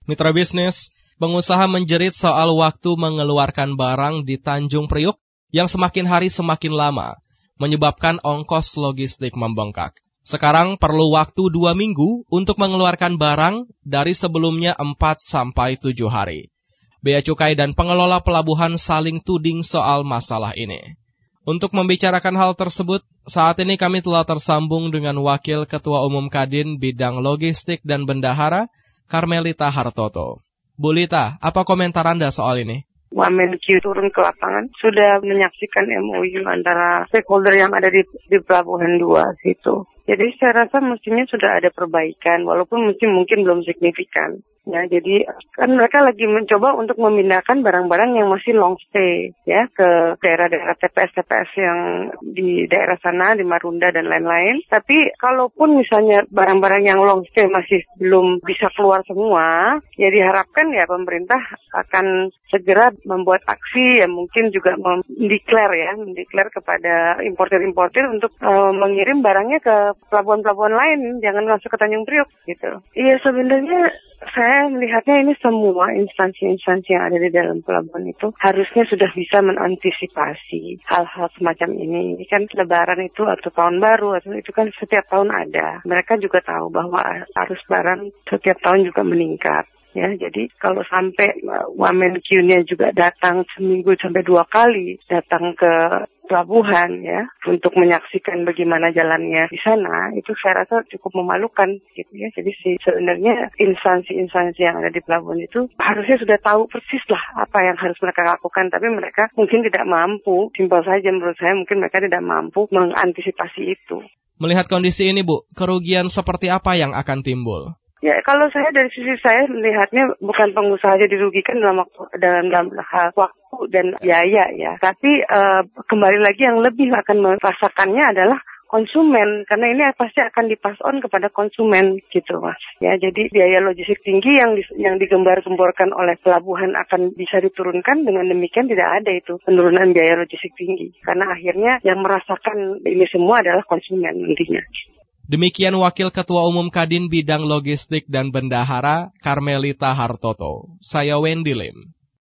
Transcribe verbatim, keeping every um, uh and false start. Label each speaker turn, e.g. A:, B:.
A: Mitra bisnis, pengusaha menjerit soal waktu mengeluarkan barang di Tanjung Priuk yang semakin hari semakin lama, menyebabkan ongkos logistik membengkak. Sekarang perlu waktu dua minggu untuk mengeluarkan barang dari sebelumnya empat sampai tujuh hari. Bea Cukai dan pengelola pelabuhan saling tuding soal masalah ini. Untuk membicarakan hal tersebut, saat ini kami telah tersambung dengan Wakil Ketua Umum Kadin Bidang Logistik dan Bendahara, Karmelita Hartoto. Bu Lita, apa komentar Anda soal ini?
B: Wamenkyu turun ke lapangan, sudah menyaksikan M O U antara stakeholder yang ada di, di Pelabuhan dua situ. Jadi saya rasa mestinya sudah ada perbaikan, walaupun mungkin mungkin belum signifikan. Ya, jadi kan mereka lagi mencoba untuk memindahkan barang-barang yang masih long stay ya ke daerah-daerah T P S T P S yang di daerah sana, di Marunda dan lain-lain. Tapi kalaupun misalnya barang-barang yang long stay masih belum bisa keluar semua, ya diharapkan ya pemerintah akan segera membuat aksi yang mungkin juga mendeklar ya, mendeklar kepada importer-importer untuk uh, mengirim barangnya ke pelabuhan-pelabuhan lain, jangan masuk ke Tanjung Priuk gitu. Iya, sebenarnya saya melihatnya ini semua instansi-instansi yang ada di dalam pelabuhan itu harusnya sudah bisa mengantisipasi hal-hal semacam ini. Ini kan lebaran itu atau tahun baru atau itu kan setiap tahun ada. Mereka juga tahu bahwa arus barang setiap tahun juga meningkat. Ya, jadi kalau sampai Wamenkyu-nya juga datang seminggu sampai dua kali datang ke pelabuhan ya untuk menyaksikan bagaimana jalannya di sana, itu saya rasa cukup memalukan gitu ya. Jadi sih sebenarnya instansi-instansi yang ada di pelabuhan itu harusnya sudah tahu persis lah apa yang harus mereka lakukan, tapi mereka mungkin tidak mampu. Simpel saja menurut saya, mungkin mereka tidak mampu mengantisipasi itu.
A: Melihat kondisi ini, Bu, kerugian seperti apa yang akan timbul?
B: Ya, kalau saya dari sisi saya melihatnya bukan pengusaha aja dirugikan dalam waktu dalam, dalam hal waktu dan biaya ya, tapi uh, kembali lagi yang lebih akan merasakannya adalah konsumen, karena ini pasti akan dipass on kepada konsumen gitu Mas. Ya, jadi biaya logistik tinggi yang di, yang digembar-gemborkan oleh pelabuhan akan bisa diturunkan, dengan demikian tidak ada itu penurunan biaya logistik tinggi, karena akhirnya yang merasakan ini semua adalah konsumen nantinya.
A: Demikian Wakil Ketua Umum Kadin Bidang Logistik dan Bendahara, Karmelita Hartoto. Saya Wendy Lim.